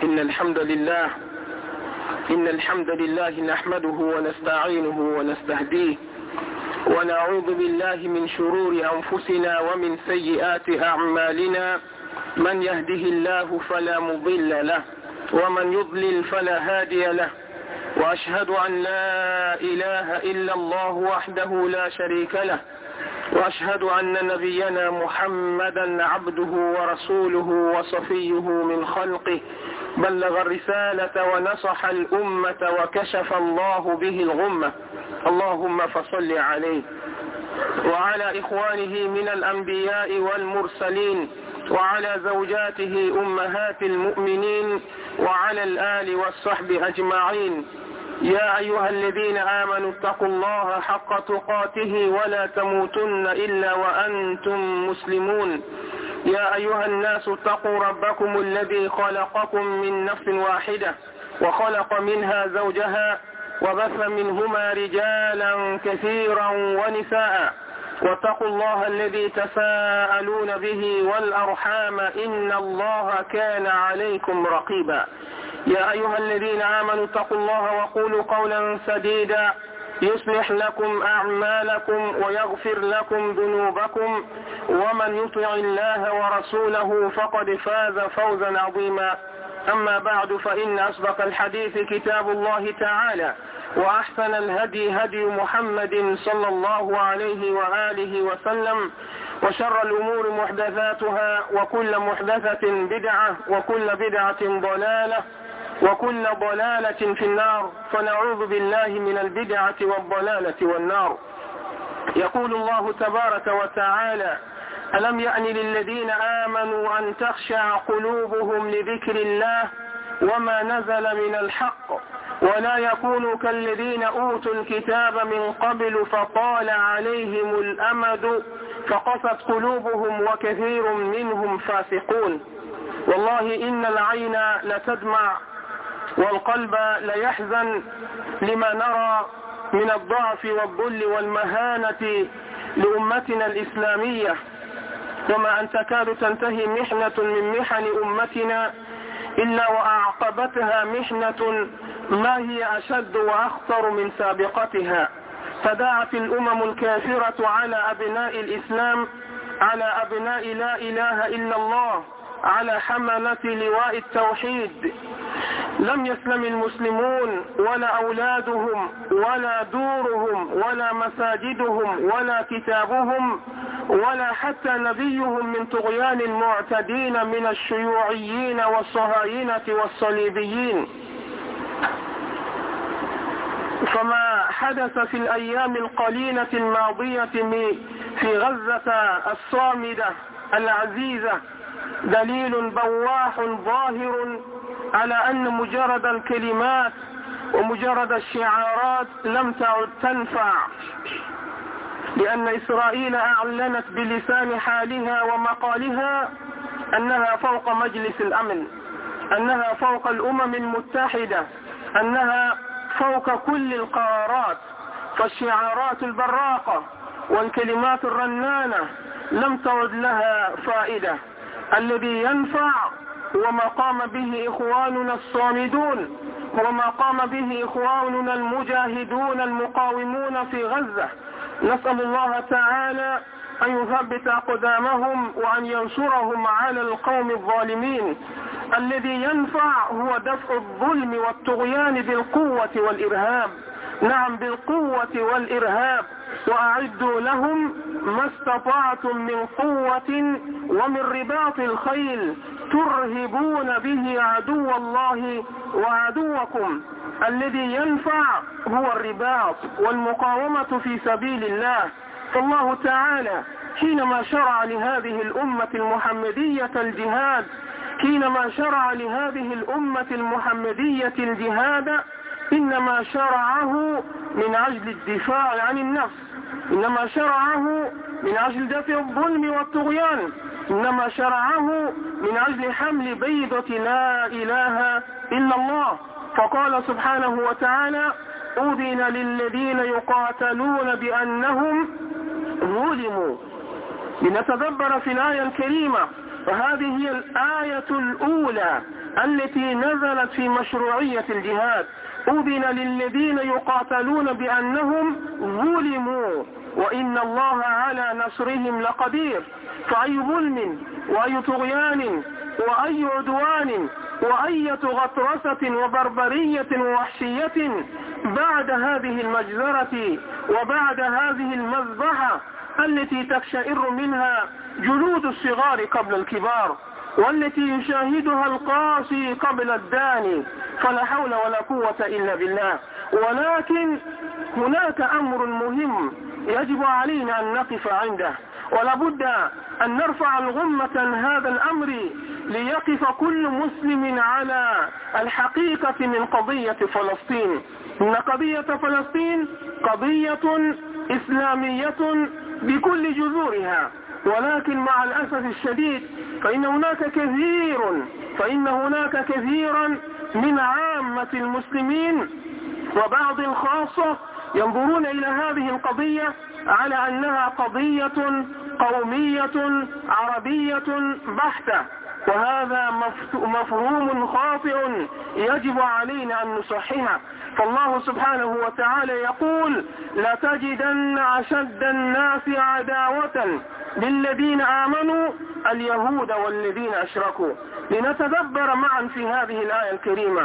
إن الحمد لله نحمده ونستعينه ونستهديه ونعوذ بالله من شرور أنفسنا ومن سيئات أعمالنا. من يهده الله فلا مضل له ومن يضلل فلا هادي له، وأشهد أن لا إله إلا الله وحده لا شريك له، وأشهد أن نبينا محمدا عبده ورسوله وصفيه من خلقه، بلغ الرسالة ونصح الأمة وكشف الله به الغمة. اللهم فصل عليه وعلى إخوانه من الأنبياء والمرسلين، وعلى زوجاته أمهات المؤمنين، وعلى الآل والصحب أجمعين. يا أيها الذين آمنوا اتقوا الله حق تقاته ولا تموتن إلا وأنتم مسلمون. يا أيها الناس اتقوا ربكم الذي خلقكم من نفس واحدة وخلق منها زوجها وبث منهما رجالا كثيرا ونساء، واتقوا الله الذي تساءلون به والأرحام إن الله كان عليكم رقيبا. يا أيها الذين آمنوا اتقوا الله وقولوا قولا سديدا يصلح لكم أعمالكم ويغفر لكم ذنوبكم، ومن يطع الله ورسوله فقد فاز فوزا عظيما. أما بعد، فإن أصدق الحديث كتاب الله تعالى، وأحسن الهدي هدي محمد صلى الله عليه وآله وسلم، وشر الأمور محدثاتها، وكل محدثة بدعة، وكل بدعة ضلالة، وكل ضلالة في النار. فنعوذ بالله من البدعة والضلالة والنار. يقول الله تبارك وتعالى: ألم يأن للذين آمنوا أن تخشع قلوبهم لذكر الله وما نزل من الحق، ولا يكونوا كالذين أوتوا الكتاب من قبل فطال عليهم الأمد فقست قلوبهم وكثير منهم فاسقون. والله إن العين لتدمع والقلب ليحزن لما نرى من الضعف والذل والمهانة لأمتنا الإسلامية، وما أن تكاد تنتهي محنة من محن أمتنا إلا وأعقبتها محنة ما هي أشد وأخطر من سابقتها. فداعت الأمم الكافرة على أبناء الإسلام، على أبناء لا إله إلا الله، على حملة لواء التوحيد. لم يسلم المسلمون ولا أولادهم ولا دورهم ولا مساجدهم ولا كتابهم ولا حتى نبيهم من طغيان المعتدين من الشيوعيين والصهاينة والصليبيين. فما حدث في الأيام القليلة الماضية في غزة الصامدة العزيزة دليل بواح ظاهر على أن مجرد الكلمات ومجرد الشعارات لم تعد تنفع، لأن إسرائيل أعلنت بلسان حالها ومقالها أنها فوق مجلس الأمن، أنها فوق الأمم المتحدة، أنها فوق كل القرارات. فالشعارات البراقة والكلمات الرنانة لم تعد لها فائدة. الذي ينفع وما قام به إخواننا الصامدون، وما قام به إخواننا المجاهدون المقاومون في غزة. نسأل الله تعالى أن يثبت أقدامهم وأن ينصرهم على القوم الظالمين. الذي ينفع هو دفع الظلم والطغيان بالقوة والإرهاب. نعم، بالقوة والإرهاب. وأعدوا لهم ما استطعتم من قوة ومن رباط الخيل ترهبون به عدو الله وعدوكم. الذي ينفع هو الرباط والمقاومة في سبيل الله. فالله تعالى حينما شرع لهذه الأمة المحمدية الجهاد، حينما شرع لهذه الأمة المحمدية الجهاد، إنما شرعه من أجل الدفاع عن النفس، إنما شرعه من أجل دفع الظلم والطغيان، إنما شرعه من أجل حمل بيضة لا إله إلا الله. فقال سبحانه وتعالى: أذن للذين يقاتلون بأنهم ظلموا. لنتدبر في الآية الكريمة، فهذه هي الآية الأولى التي نزلت في مشروعية الجهاد. أذن للذين يقاتلون بأنهم ظلموا وإن الله على نصرهم لقدير. فأي ظلم وأي طغيان وأي عدوان وأية غطرسة وبربرية ووحشية بعد هذه المجزرة وبعد هذه المذبحة التي تقشعر منها جلود الصغار قبل الكبار، والتي يشاهدها القاسي قبل الداني. فلا حول ولا قوة إلا بالله. ولكن هناك أمر مهم يجب علينا أن نقف عنده، ولابد أن نرفع الغمة هذا الأمر ليقف كل مسلم على الحقيقة من قضية فلسطين. إن قضية فلسطين قضية إسلامية بكل جذورها، ولكن مع الأسف الشديد فإن هناك كثيرا من عامة المسلمين وبعض الخاصة ينظرون إلى هذه القضية على أنها قضية قومية عربية بحتة، وهذا مفهوم خاطئ يجب علينا أن نصححه. فالله سبحانه وتعالى يقول: لتجدن أشد الناس عداوة للذين آمنوا اليهود والذين أشركوا. لنتدبر معا في هذه الآية الكريمة.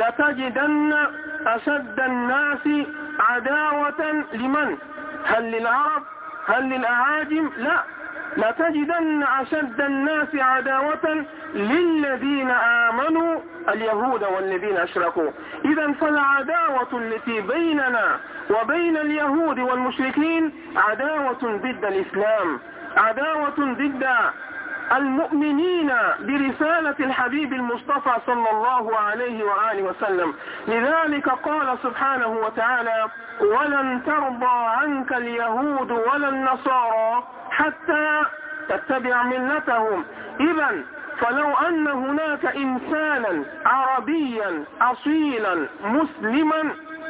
لتجدن أشد الناس عداوة لمن؟ هل للعرب؟ هل للأعاجم؟ لا، لتجدن أشد الناس عداوة للذين آمنوا اليهود والذين أشركوا. إذا فالعداوة التي بيننا وبين اليهود والمشركين عداوة ضد الإسلام، عداوة ضد المؤمنين برسالة الحبيب المصطفى صلى الله عليه وآله وسلم. لذلك قال سبحانه وتعالى: ولن ترضى عنك اليهود ولا النصارى حتى تتبع ملتهم. إذن فلو أن هناك إنسانا عربيا أصيلا مسلما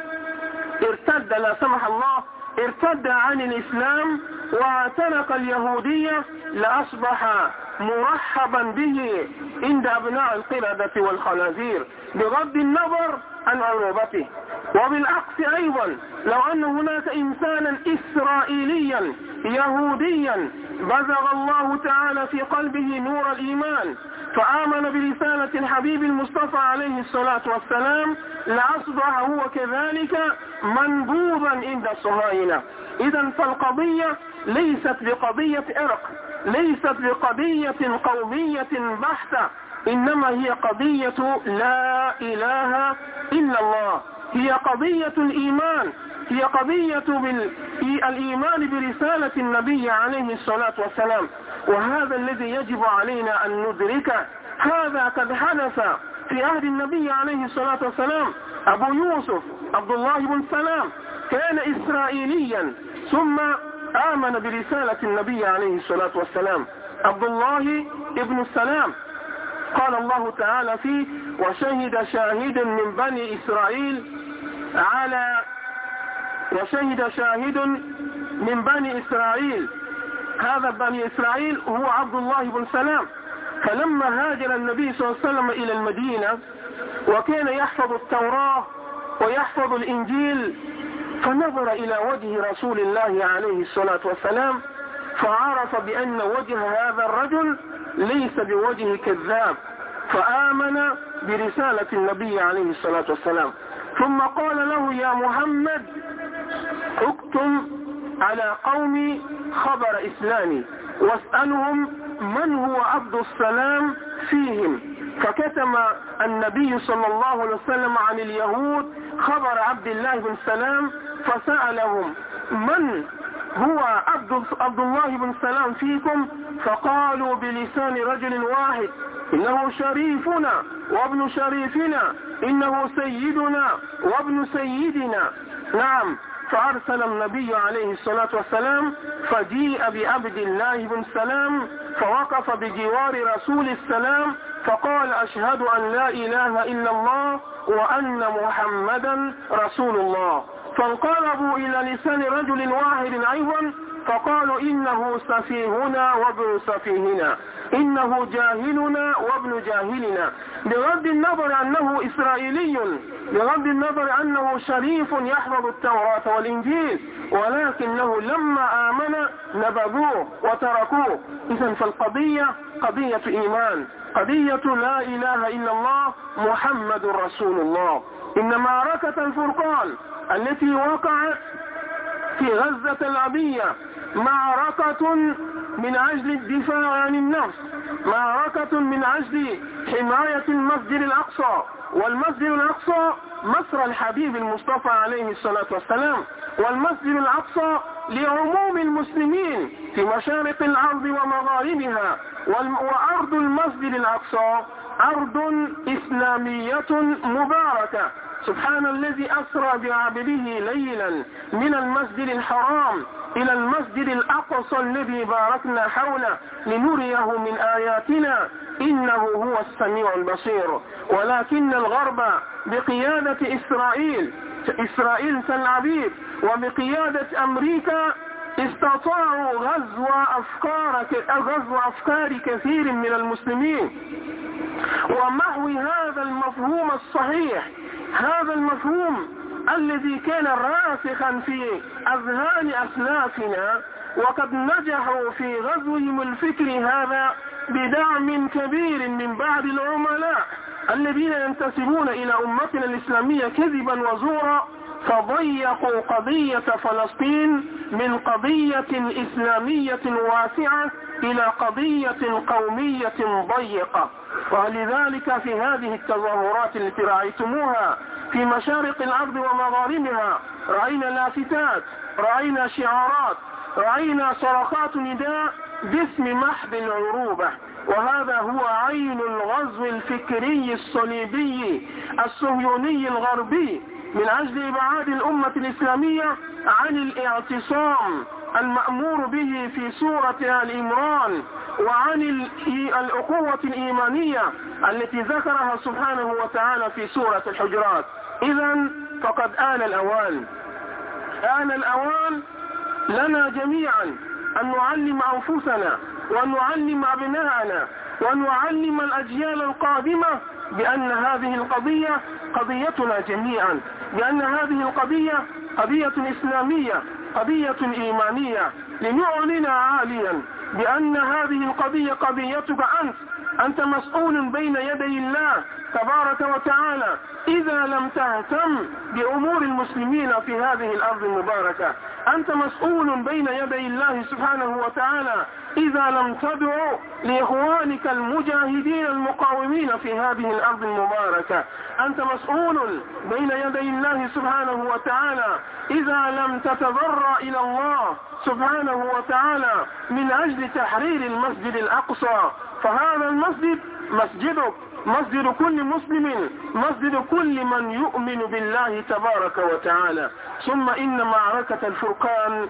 ارتد، لا سمح الله، ارتد عن الإسلام واعتنق اليهودية لأصبح مرحبا به عند أبناء القردة والخنازير بغض النظر عن عروبته. وبالعكس أيضا لو أن هناك إنسانا إسرائيليا يهوديا بزغ الله تعالى في قلبه نور الإيمان فآمن برسالة الحبيب المصطفى عليه الصلاة والسلام لأصبح هو كذلك منبوذا عند الصهاينة. إذن فالقضية ليست بقضية إرق، ليست بقضية قومية بحتة، إنما هي قضية لا إله إلا الله، هي قضية الإيمان، هي قضية الإيمان برسالة النبي عليه الصلاة والسلام. وهذا الذي يجب علينا أن ندركه. هذا قد حدث في عهد النبي عليه الصلاة والسلام. أبو يوسف عبد الله بن سلام كان إسرائيليا ثم آمن برسالة النبي عليه الصلاة والسلام. عبد الله ابن السلام قال الله تعالى فيه: وشهد شاهد من بني إسرائيل هذا بني إسرائيل هو عبد الله بن سلام. فلما هاجر النبي صلى الله عليه وسلم إلى المدينة وكان يحفظ التوراة ويحفظ الإنجيل، فنظر إلى وجه رسول الله عليه الصلاة والسلام فعرف بأن وجه هذا الرجل ليس بوجه كذاب، فآمن برسالة النبي عليه الصلاة والسلام. ثم قال له: يا محمد اكتم على قومي خبر إسلامي واسألهم من هو عبد السلام فيهم. فكتم النبي صلى الله عليه وسلم عن اليهود خبر عبد الله بن سلام، فسألهم: من هو عبد الله بن سلام فيكم؟ فقالوا بلسان رجل واحد: إنه شريفنا وابن شريفنا، إنه سيدنا وابن سيدنا. نعم. فأرسل النبي عليه الصلاة والسلام فجيء بعبد الله بن سلام فوقف بجوار رسول السلام فقال: أشهد أن لا إله إلا الله وأن محمدا رسول الله. فانقلبوا إلى لسان رجل واحد أيضا فقالوا إنه سفيهنا وابن سفيهنا، إنه جاهلنا وابن جاهلنا، بغض النظر أنه إسرائيلي، بغض النظر أنه شريف يحفظ التوراة والإنجيل، ولكنه لما آمن نبذوه وتركوه. إذن فالقضية قضية إيمان، قضية لا إله إلا الله محمد رسول الله. إن معركة الفرقان التي وقعت في غزة الأبية معركة من أجل الدفاع عن النفس، معركة من أجل حماية المسجد الأقصى، والمسجد الأقصى مصر الحبيب المصطفى عليه الصلاة والسلام، والمسجد الأقصى لعموم المسلمين في مشارق الأرض ومغاربها، وأرض المسجد الأقصى أرض إسلامية مباركة. سبحان الذي أسرى بعبده ليلا من المسجد الحرام إلى المسجد الأقصى الذي باركنا حوله لنريه من آياتنا إنه هو السميع البصير. ولكن الغرب بقيادة إسرائيل تل أبيب وبقيادة أمريكا استطاعوا غزو أفكار كثير من المسلمين ومحو هذا المفهوم الصحيح، هذا المفهوم الذي كان راسخا في أذهان أسلافنا، وقد نجحوا في غزوهم الفكر هذا بدعم كبير من بعض العملاء الذين ينتسبون إلى أمتنا الإسلامية كذبا وزورا، فضيقوا قضية فلسطين من قضية إسلامية واسعة إلى قضية قومية ضيقة. ولذلك في هذه التظاهرات التي رأيتموها في مشارق الأرض ومغاربها رأينا لافتات، رأينا شعارات، رأينا صرخات نداء باسم محض العروبة. وهذا هو عين الغزو الفكري الصليبي الصهيوني الغربي من أجل إبعاد الأمة الإسلامية عن الاعتصام المأمور به في سورة آل عمران، وعن الأخوة الإيمانية التي ذكرها سبحانه وتعالى في سورة الحجرات. إذن فقد آن الأوان لنا جميعا أن نعلم أنفسنا وأن نعلم أبناءنا وأن نعلم الأجيال القادمة بأن هذه القضية قضيتنا جميعا، بأن هذه القضية قضية إسلامية، قضية إيمانية، لنعلن عاليا بأن هذه القضية قضيتك أنت مسؤول بين يدي الله تبارك وتعالى إذا لم تهتم بأمور المسلمين في هذه الأرض المباركة. أنت مسؤول بين يدي الله سبحانه وتعالى إذا لم تدعو لإخوانك المجاهدين المقاومين في هذه الأرض المباركة. أنت مسؤول بين يدي الله سبحانه وتعالى إذا لم تتضرع إلى الله سبحانه وتعالى من أجل تحرير المسجد الأقصى. فهذا المسجد مسجدك، مسجد كل مسلم، مسجد كل من يؤمن بالله تبارك وتعالى. ثم إن معركة الفرقان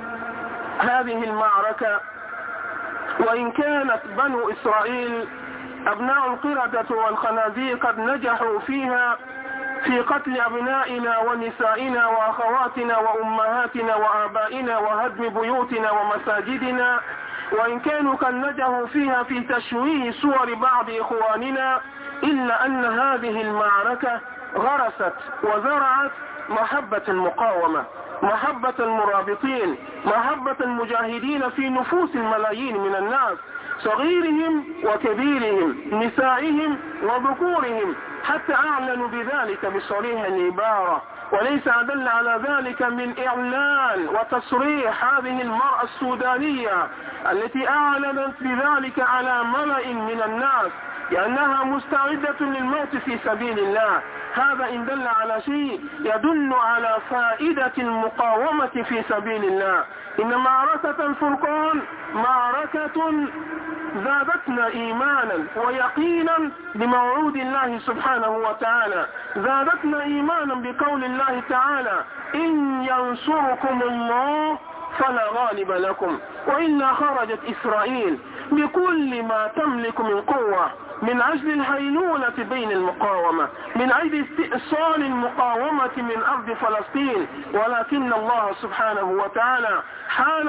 هذه المعركة وإن كانت بنو إسرائيل أبناء القردة والخنازير قد نجحوا فيها في قتل أبنائنا ونسائنا وأخواتنا وأمهاتنا وآبائنا وهدم بيوتنا ومساجدنا، وإن كانوا قد نجحوا فيها في تشويه صور بعض إخواننا، إلا أن هذه المعركة غرست وزرعت محبة المقاومة، محبة المرابطين، محبة المجاهدين في نفوس الملايين من الناس، صغيرهم وكبيرهم، نسائهم وذكورهم، حتى أعلنوا بذلك بصريح العبارة. وليس أدل على ذلك من إعلان وتصريح هذه المرأة السودانية التي أعلنت بذلك على ملأ من الناس لأنها مستعدة للموت في سبيل الله. هذا إن دل على شيء يدل على فائدة المقاومة في سبيل الله. إن معركة الفرقان معركة زادتنا إيمانا ويقينا بموعود الله سبحانه وتعالى، زادتنا إيمانا بقول الله تعالى إن ينصركم الله فلا غالب لكم، وإلا خرجت إسرائيل بكل ما تملك من قوة من أجل الهيلولة بين المقاومة، من أجل استئصال المقاومة من أرض فلسطين، ولكن الله سبحانه وتعالى حالت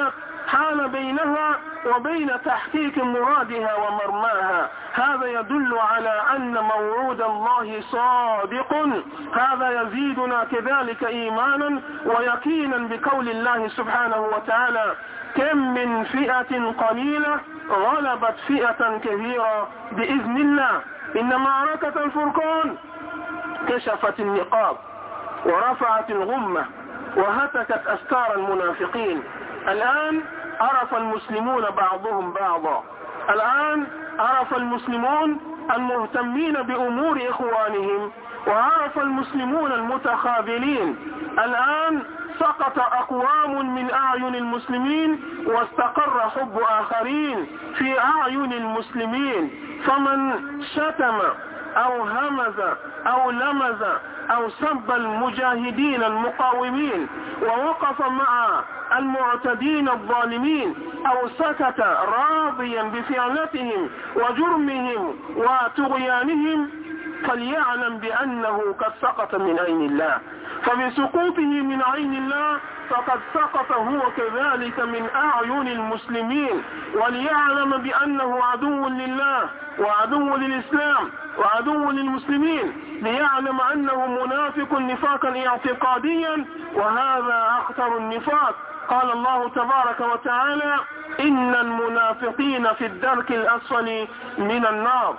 حال بينها وبين تحقيق مرادها ومرماها. هذا يدل على أن موعود الله صادق. هذا يزيدنا كذلك إيمانا ويقينا بقول الله سبحانه وتعالى: كم من فئة قليلة غلبت فئة كثيرة بإذن الله. إن معركة الفرقان كشفت النقاب ورفعت الغمة وهتكت أستار المنافقين. الآن عرف المسلمون بعضهم بعضا. الآن عرف المسلمون المهتمين بأمور إخوانهم، وعرف المسلمون المتخاذلين. الآن سقط أقوام من أعين المسلمين واستقر حب آخرين في أعين المسلمين. فمن شتم أو همز أو لمز أو سب المجاهدين المقاومين ووقف مع المعتدين الظالمين أو سكت راضيا بفعلتهم وجرمهم وطغيانهم، فليعلم بأنه قد سقط من عين الله. فبسقوطه من عين الله فقد سقط هو كذلك من أعين المسلمين. وليعلم بأنه عدو لله وعدو للإسلام وعدو للمسلمين، ليعلم أنه منافق نفاقا اعتقاديا، وهذا أخطر النفاق. قال الله تبارك وتعالى: إن المنافقين في الدرك الأسفل من النار.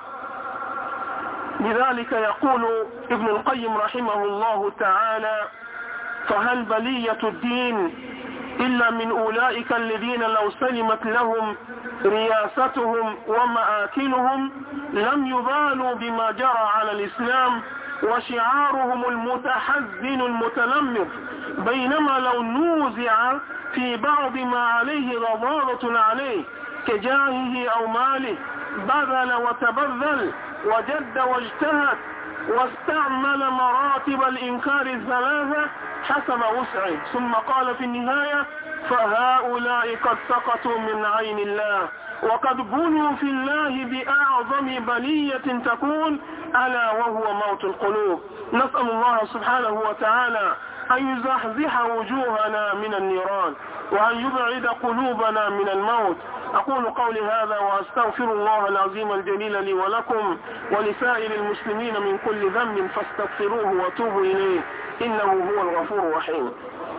لذلك يقول ابن القيم رحمه الله تعالى: فهل بلية الدين إلا من أولئك الذين لو سلمت لهم رياستهم ومآكلهم لم يبالوا بما جرى على الإسلام وشعارهم المتحزن المتلمذ، بينما لو نوزع في بعض ما عليه غضاضة عليه كجاهه أو ماله بذل وتبذل وجد واجتهد واستعمل مراتب الإنكار الثلاثة حسب وسعه. ثم قال في النهاية: فهؤلاء قد سقطوا من عين الله وقد بلوا في الله بأعظم بلية تكون، ألا وهو موت القلوب. نسأل الله سبحانه وتعالى أن يزحزح وجوهنا من النيران وأن يبعد قلوبنا من الموت. أقول قولي هذا وأستغفر الله العظيم الجليل لي ولكم ولسائر المسلمين من كل ذنب فاستغفروه وتوبوا إليه إنه هو الغفور الرحيم.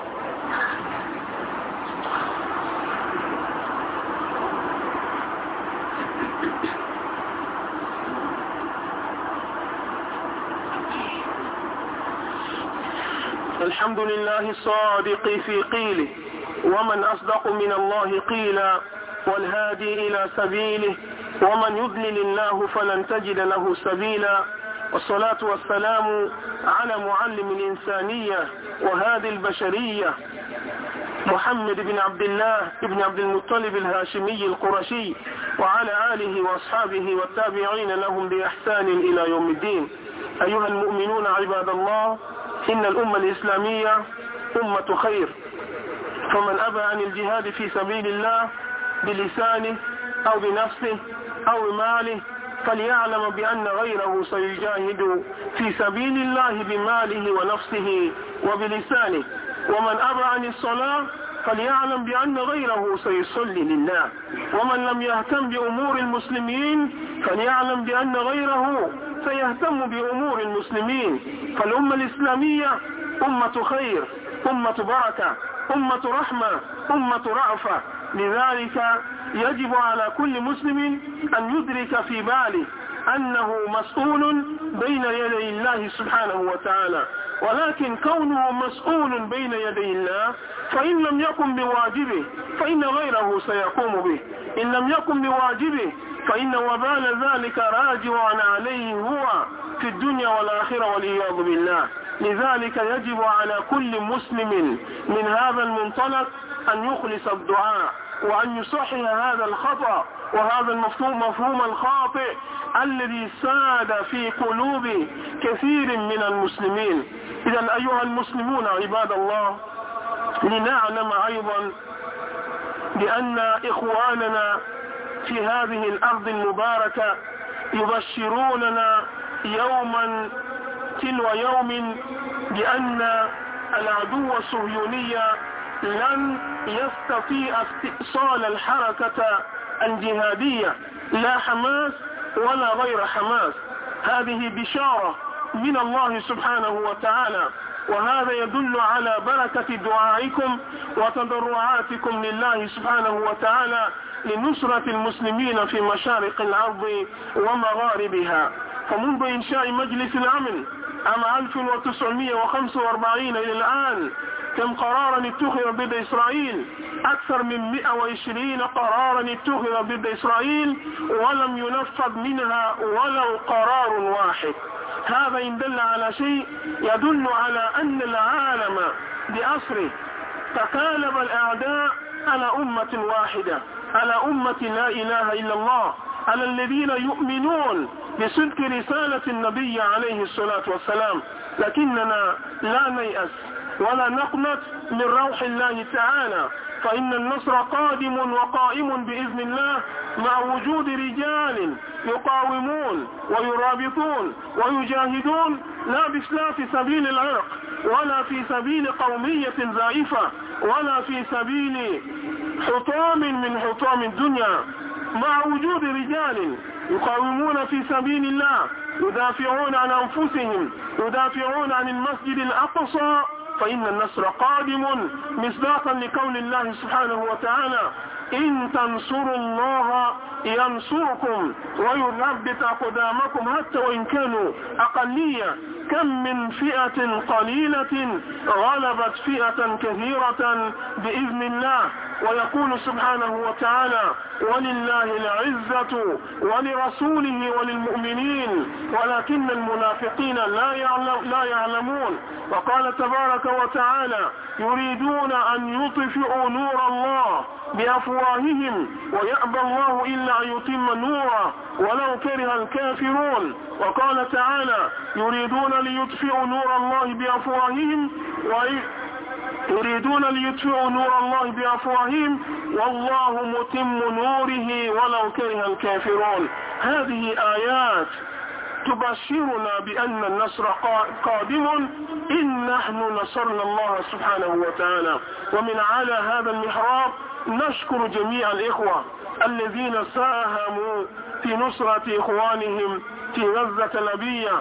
الحمد لله الصادق في قيله، ومن أصدق من الله قيلا، والهادي إلى سبيله، ومن يضلل الله فلن تجد له سبيلا. والصلاة والسلام على معلم الإنسانية وهادي البشرية محمد بن عبد الله بن عبد المطلب الهاشمي القرشي، وعلى آله وأصحابه والتابعين لهم بإحسان إلى يوم الدين. أيها المؤمنون عباد الله، إن الأمة الإسلامية أمة خير، فمن أبى عن الجهاد في سبيل الله بلسانه أو بنفسه أو ماله فليعلم بأن غيره سيجاهد في سبيل الله بماله ونفسه وبلسانه. ومن أبى عن الصلاة فليعلم بأن غيره سيصلي لله. ومن لم يهتم بأمور المسلمين فليعلم بأن غيره سيهتم بأمور المسلمين. فالأمة الإسلامية أمة خير، أمة بركة، أمة رحمة، أمة رأفة. لذلك يجب على كل مسلم أن يدرك في باله أنه مسؤول بين يدي الله سبحانه وتعالى، ولكن كونه مسؤول بين يدي الله فإن لم يقم بواجبه فإن غيره سيقوم به، إن لم يقم بواجبه فإن وبال ذلك راجع عليه هو في الدنيا والآخرة والعياذ بالله. لذلك يجب على كل مسلم من هذا المنطلق أن يخلص الدعاء وأن يصحح هذا الخطأ وهذا المفهوم الخاطئ الذي ساد في قلوب كثير من المسلمين. إذن أيها المسلمون عباد الله، لنعلم أيضا بأن إخواننا في هذه الأرض المباركة يبشروننا يوما تلو يوم بأن العدو الصهيوني لن يستطيع استئصال الحركة الجهادية، لا حماس ولا غير حماس. هذه بشارة من الله سبحانه وتعالى، وهذا يدل على بركة دعائكم وتضرعاتكم لله سبحانه وتعالى لنصرة المسلمين في مشارق الأرض ومغاربها. فمنذ إنشاء مجلس الأمن عام 1945 إلى الآن كم قرارا اتخذ ضد إسرائيل؟ أكثر من 120 قرارا اتخذ ضد إسرائيل ولم ينفذ منها ولو قرار واحد. هذا إن دل على شيء يدل على أن العالم بأسره تقالب الأعداء على أمة واحدة، على أمة لا إله إلا الله، على الذين يؤمنون بصدق رسالة النبي عليه الصلاة والسلام. لكننا لا نيأس ولا نقنط من روح الله تعالى، فإن النصر قادم وقائم بإذن الله مع وجود رجال يقاومون ويرابطون ويجاهدون، لا في سبيل العرق ولا في سبيل قومية زائفة ولا في سبيل حطام من حطام الدنيا، مع وجود رجال يقاومون في سبيل الله، يدافعون عن أنفسهم، يدافعون عن المسجد الأقصى، فإن النصر قادم مصداقا لقول الله سبحانه وتعالى: إن تنصروا الله ينصركم ويثبت أقدامكم حتى وإن كانوا أقلية. كم من فئة قليلة غلبت فئة كثيرة بإذن الله. ويقول سبحانه وتعالى: ولله العزة ولرسوله وللمؤمنين ولكن المنافقين لا يعلمون. وقال تبارك وتعالى: يريدون أن يطفئوا نور الله بأفواههم ويأبى الله إلا أن يتم نوره ولو كره الكافرون. وقال تعالى: يريدون ليطفئوا نور الله بأفواههم والله متم نوره ولو كره الكافرون. هذه آيات تبشرنا بأن النصر قادم إن نحن نصرنا الله سبحانه وتعالى. ومن على هذا المحراب نشكر جميع الإخوة الذين ساهموا في نصرة إخوانهم في غزة الأبية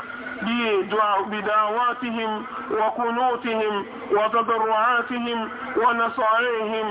بدعواتهم وقنوتهم وتضرعاتهم ونصائحهم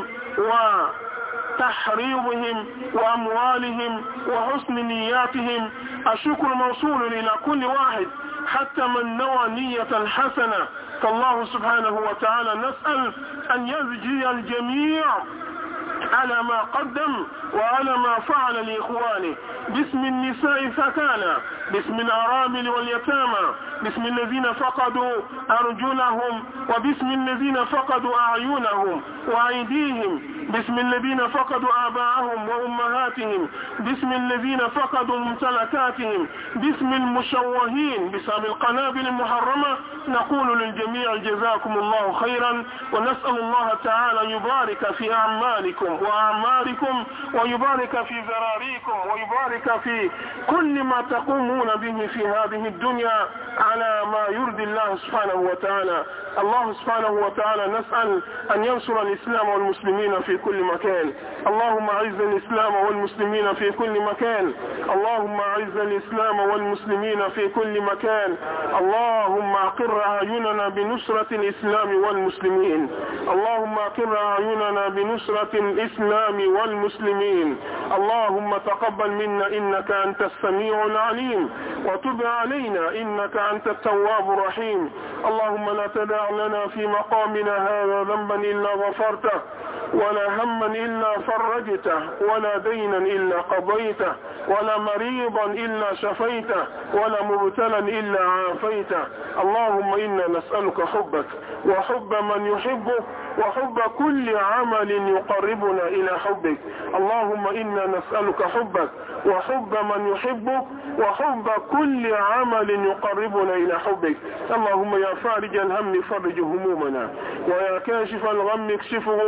وتحريضهم وأموالهم وحسن نياتهم. الشكر موصول إلى كل واحد حتى من نوى نية حسنة، فالله سبحانه وتعالى نسأل أن يجزي الجميع على ما قدم وعلى ما فعل لإخوانه، باسم النساء فتانا، باسم الأرامل واليتامى، باسم الذين فقدوا أرجلهم، وباسم الذين فقدوا أعينهم وأيديهم، باسم الذين فقدوا آباءهم وأمهاتهم، باسم الذين فقدوا ممتلكاتهم، باسم المشوهين بسبب القنابل المحرمة. نقول للجميع جزاكم الله خيرا، ونسأل الله تعالى يبارك في أعمالكم وأعماركم ويبارك في ذراريكم ويبارك في كل ما تقومون به في هذه الدنيا على ما يرضي الله سبحانه وتعالى. الله سبحانه وتعالى نسأل أن ينصر الإسلام والمسلمين في كل مكان. اللهم أعز الإسلام والمسلمين في كل مكان. اللهم أعز الإسلام والمسلمين في كل مكان. اللهم أقر أعيننا بنصرة الإسلام والمسلمين. اللهم أقر أعيننا بنصرة الإسلام والمسلمين. اللهم تقبل منا إنك أنت السميع العليم، وتب علينا إنك أنت التواب الرحيم. اللهم لا تدع لنا في مقامنا هذا ذنبا إلا غفرته، ولا هما إلا فرجته، ولا دينا إلا قضيته، ولا مريضا إلا شفيته، ولا مبتلا إلا عافيته. اللهم إنا نسألك حبك وحب من يحبك وحب كل عمل يقربنا إلى حبك. اللهم إنا نسألك حبك وحب من يحبك وحب كل عمل يقربنا إلى حبك. اللهم يا فارج الهم فرج همومنا، ويا كاشف الغم اكشف همومنا،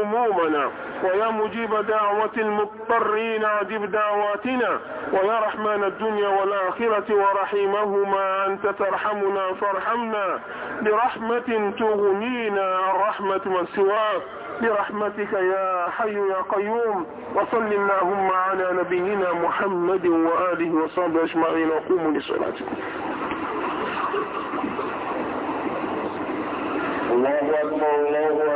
دعاءنا، ويا مجيب دعوة المضطرين أجب دعواتنا، ويا رحمن الدنيا والآخرة ورحيمهما أنت ترحمنا فارحمنا برحمة تغنينا عن رحمة من سواك برحمتك يا حي يا قيوم. وصل اللهم على نبينا محمد وآله وصحبه أجمعين وقوموا لصلاتكم. الله أكبر الله